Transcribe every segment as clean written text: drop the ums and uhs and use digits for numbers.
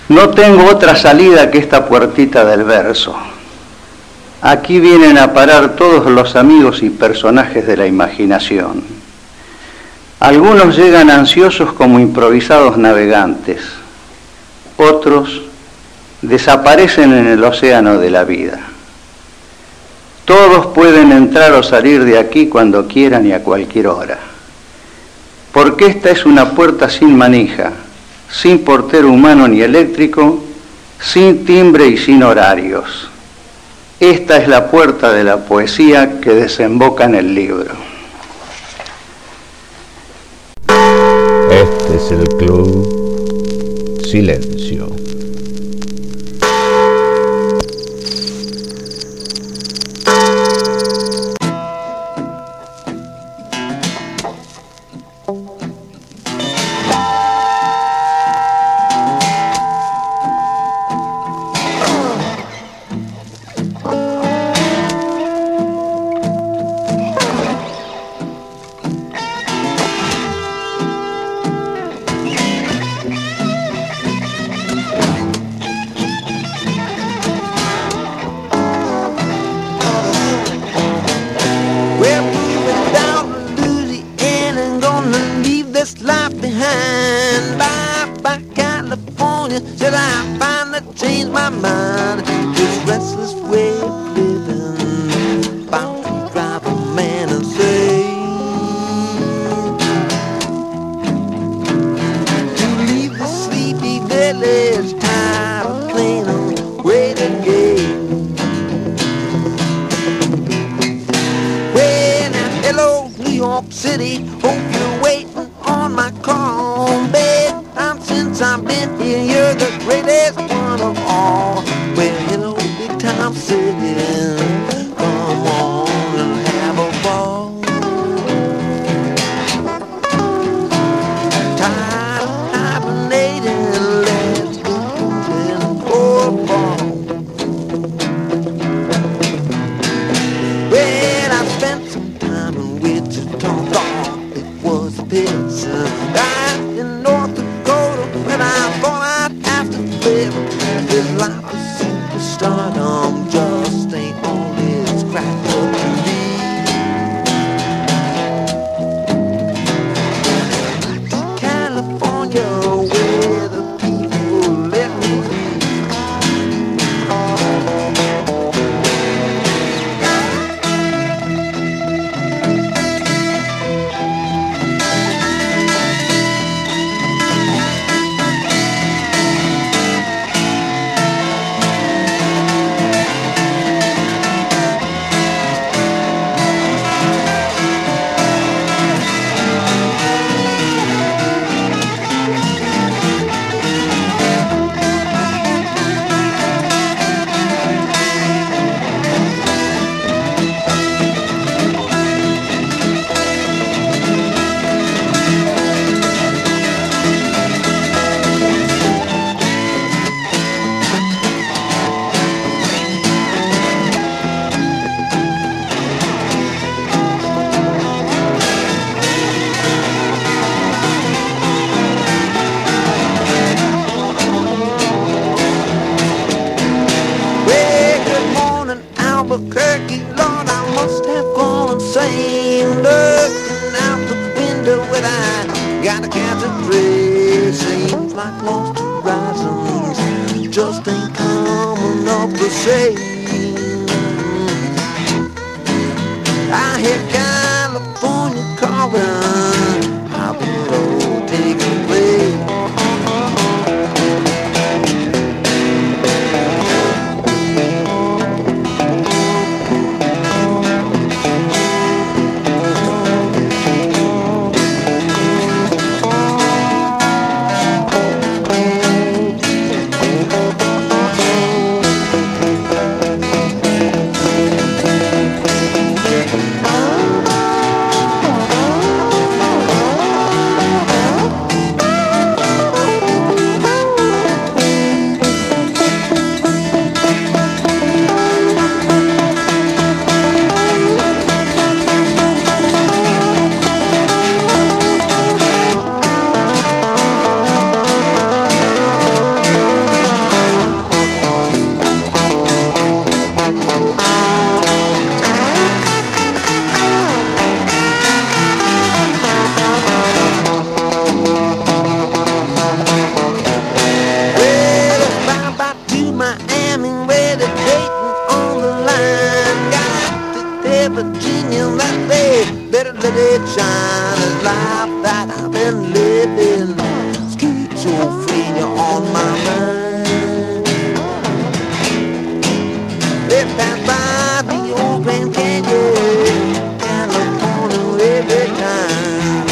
No tengo otra salida que esta puertita del verso. Aquí vienen a parar todos los amigos y personajes de la imaginación. Algunos llegan ansiosos como improvisados navegantes. Otros desaparecen en el océano de la vida. Todos pueden entrar o salir de aquí cuando quieran y a cualquier hora. Porque esta es una puerta sin manija, sin portero humano ni eléctrico, sin timbre y sin horarios. Esta es la puerta de la poesía que desemboca en el libro. Este es el Club Silencio. on my mind. They pass by the old Grand Canyon, California every time.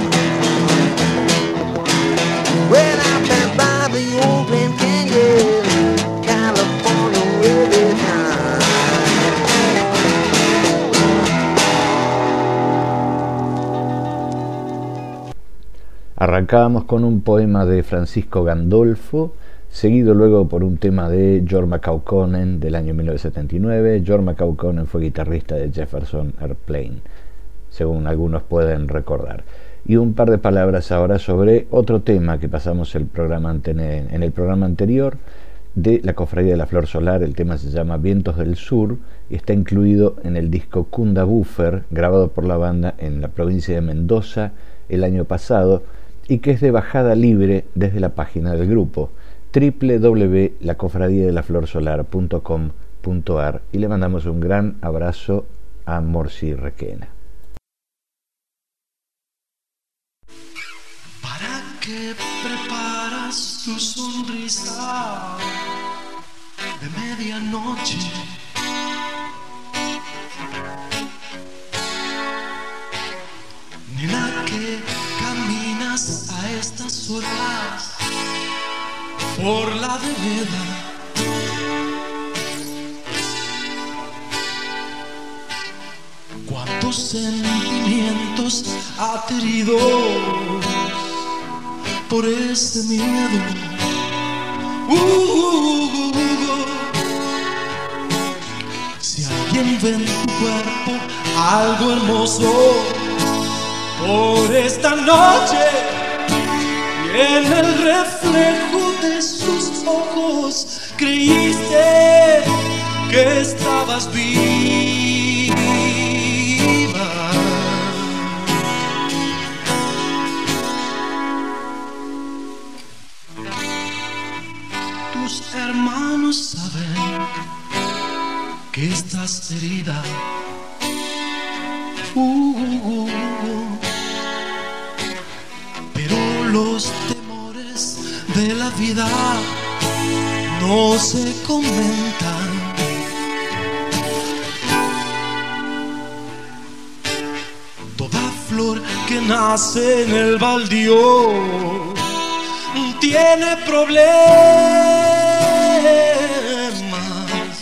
When I pass by the old Grand Canyon, California every time. Arrancábamos con un poema de Francisco Gandolfo, seguido luego por un tema de Jorma Kaukonen del año 1979. Jorma Kaukonen fue guitarrista de Jefferson Airplane, según algunos pueden recordar. Y un par de palabras ahora sobre otro tema que pasamos en el programa anterior de la Cofradía de la Flor Solar. El tema se llama Vientos del Sur y está incluido en el disco Kunda Buffer, grabado por la banda en la provincia de Mendoza el año pasado, y que es de bajada libre desde la página del grupo www.lacofradiadelaflorsolar.com.ar, y le mandamos un gran abrazo a Morsi Requena. ¿Para qué preparas tu sonrisa de medianoche? Nena, que caminas a estas horas por la vereda. ¿Cuántos sentimientos ateridos por ese miedo? Si alguien ve en tu cuerpo algo hermoso por esta noche, y en el reflejo de sus ojos creíste que estabas viva. Tus hermanos saben que estás herida. Pero los temores de la vida no se comentan. Toda flor que nace en el baldío tiene problemas.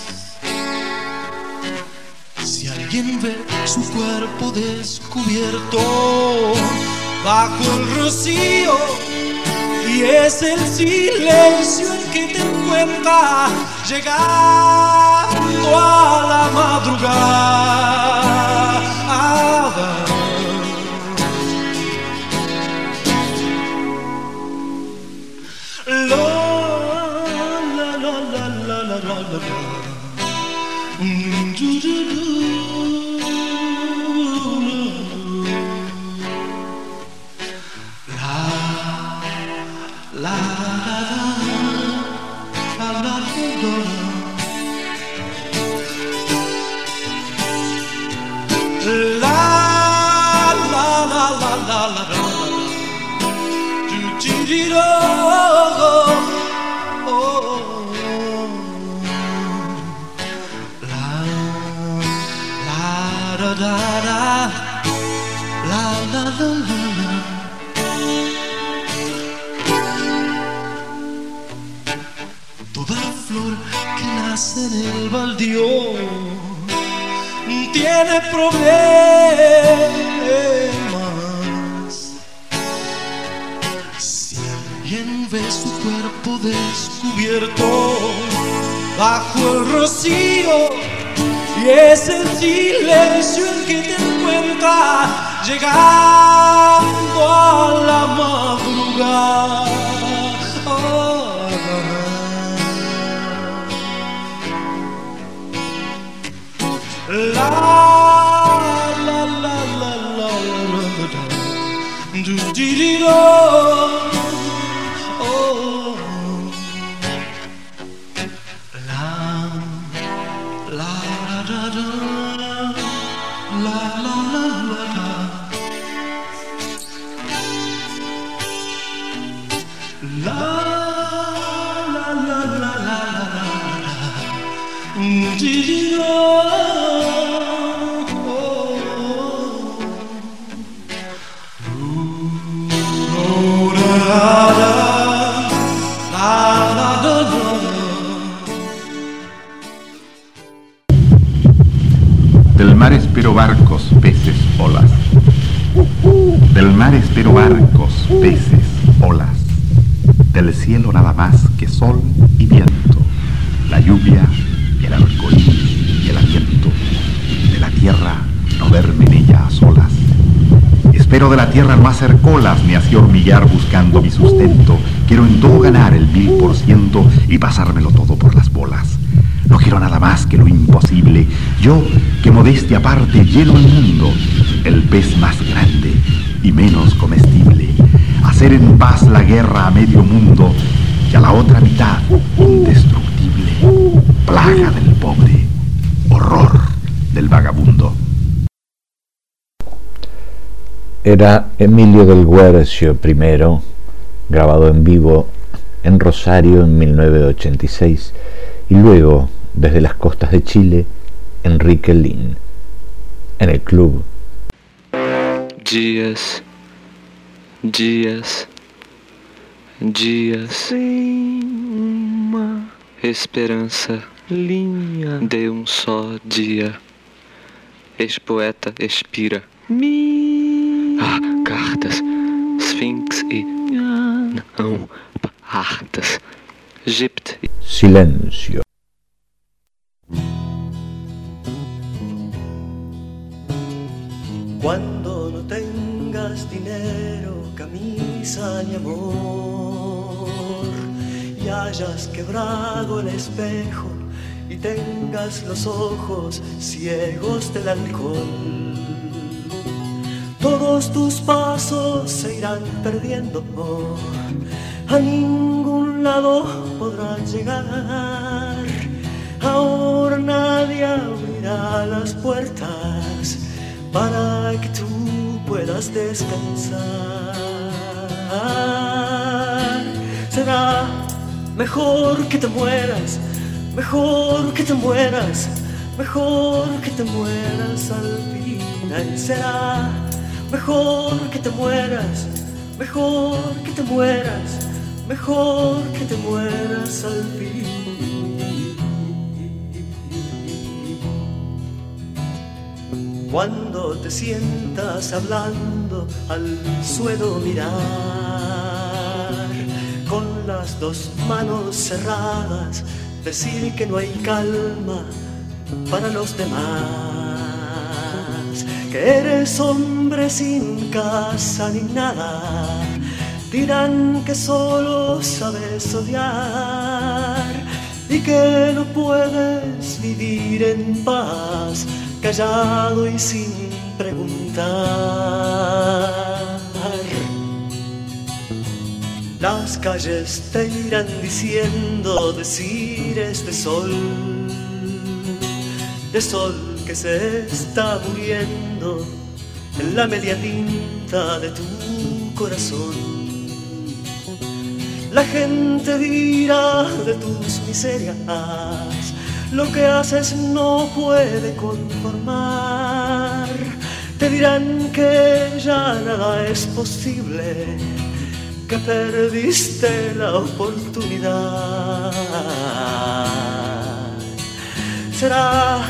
Si alguien ve su cuerpo descubierto bajo el rocío, y es el silencio el que te encuentra llegando a la madrugada. Toda flor que nace en el baldío tiene problemas. Si alguien ve su cuerpo descubierto bajo el rocío, y es el silencio el que te encuentra llegando a la madrugada. La la la la la la do di di do. Oh, la la da da la la la la la. Del mar espero barcos, peces, olas. Del mar espero barcos, peces, olas. Del cielo nada más que sol y viento, la lluvia, el arcoíris y el aliento. De la tierra no verme en ella a solas. Espero de la tierra no hacer colas ni así hormiguear buscando mi sustento. Quiero en todo ganar el 1000% y pasármelo todo por las bolas. No quiero nada más que lo imposible. Yo, que modestia aparte lleno el mundo, el pez más grande y menos comestible. Hacer en paz la guerra a medio mundo y a la otra mitad indestructible. Plaga del pobre, horror del vagabundo. Era Emilio del Guercio I, grabado en vivo en Rosario en 1986, y luego, desde las costas de Chile, Enrique Lin, en el club. Dias, dias, dias, sem uma esperança, linha de só dia. Ex-poeta expira. Cartas, Sphinx e não, cartas. Egipto. Silencio. Cuando no tengas dinero, camisa ni amor, y hayas quebrado el espejo y tengas los ojos ciegos del alcohol, todos tus pasos se irán perdiendo, a ningún lado podrás llegar. Ahora nadie abrirá las puertas para que tú puedas descansar. Será mejor que te mueras, mejor que te mueras, mejor que te mueras al final. Será mejor que te mueras, mejor que te mueras, mejor que te mueras al fin. Cuando te sientas hablando al suelo mirar, con las dos manos cerradas, decir que no hay calma para los demás, que eres hombre sin casa ni nada, dirán que solo sabes odiar y que no puedes vivir en paz, callado y sin preguntar. Las calles te irán diciendo, decir este sol, de sol que se está muriendo en la media tinta de tu corazón. La gente dirá de tus miserias, lo que haces no puede conformar. Te dirán que ya nada es posible, que perdiste la oportunidad. Será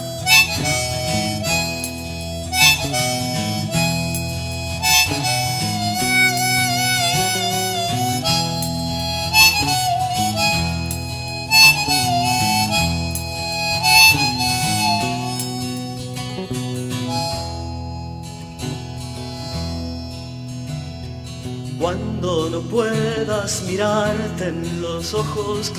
cuando no puedas mirarte en los ojos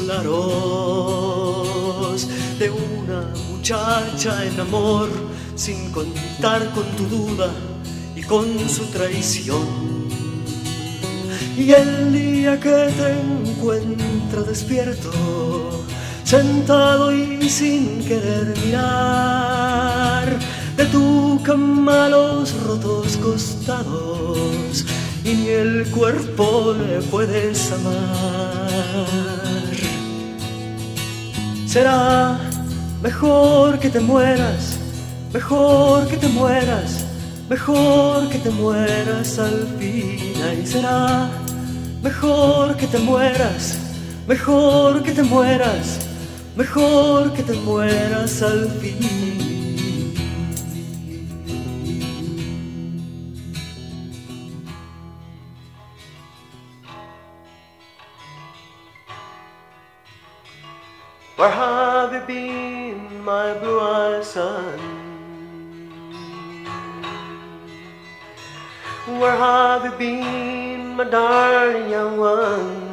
claros de una muchacha en amor, sin contar con tu duda y con su traición. Y el día que te encuentra despierto, sentado y sin querer mirar de tu cama los rotos costados, y ni el cuerpo le puedes amar. Será mejor que te mueras, mejor que te mueras, mejor que te mueras al fin. Ahí será mejor que te mueras, mejor que te mueras, mejor que te mueras al fin. Where have you been, my blue-eyed son? Where have you been, my darling young one?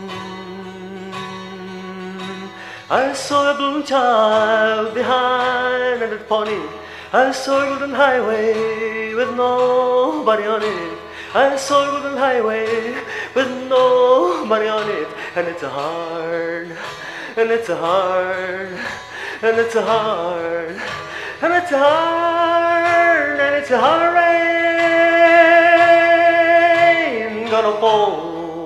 I saw a blue child behind that pony. I saw a golden highway with nobody on it. I saw a golden highway with nobody on it. And it's a hard, and it's a hard, and it's a hard, and it's a hard, and it's a hard rain gonna fall.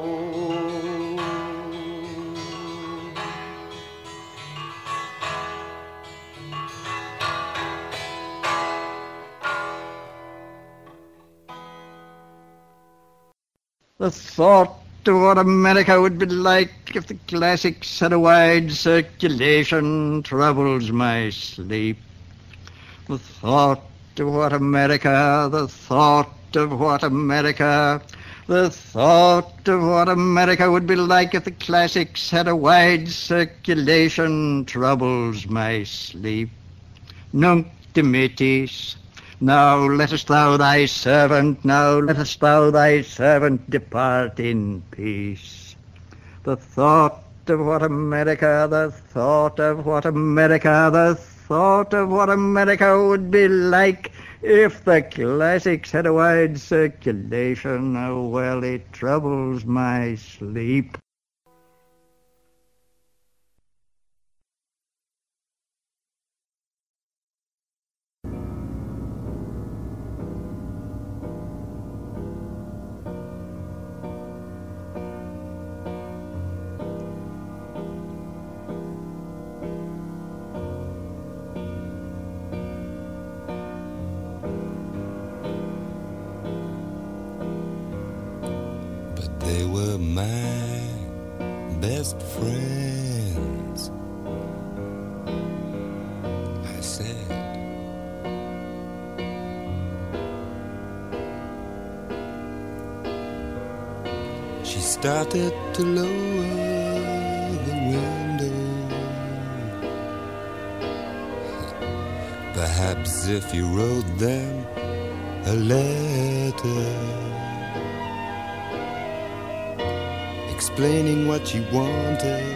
The thought of what America would be like if the classics had a wide circulation troubles my sleep. The thought of what America, the thought of what America, the thought of what America would be like if the classics had a wide circulation troubles my sleep. Nunc dimittis. Now lettest thou thy servant, now lettest thou thy servant depart in peace. The thought of what America, the thought of what America, the thought of what America would be like if the classics had a wide circulation, oh well, it troubles my sleep. They were my best friends, I said. She started to lower the window. Perhaps if you wrote them a letter explaining what you wanted,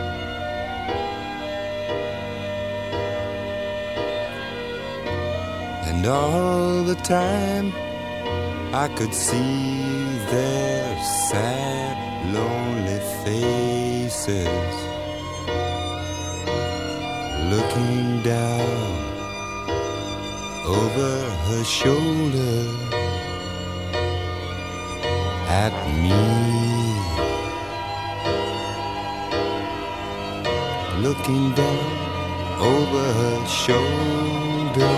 and all the time I could see their sad, lonely faces looking down over her shoulder at me. Looking down over her shoulder.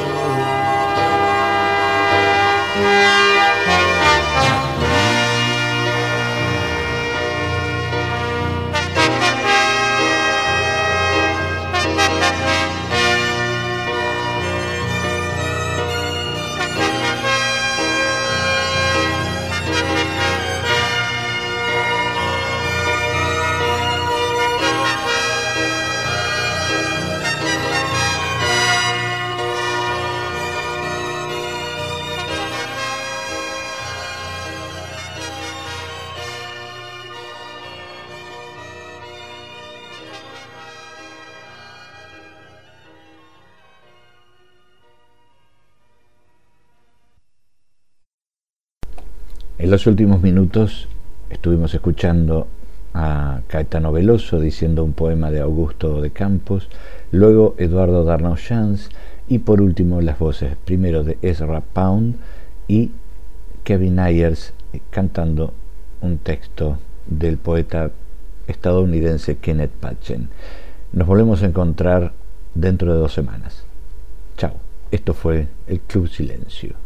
En los últimos minutos estuvimos escuchando a Caetano Veloso diciendo un poema de Augusto de Campos, luego Eduardo Darnau-Shans y por último las voces primero de Ezra Pound y Kevin Ayers cantando un texto del poeta estadounidense Kenneth Patchen. Nos volvemos a encontrar dentro de 2 semanas. Chao. Esto fue el Club Silencio.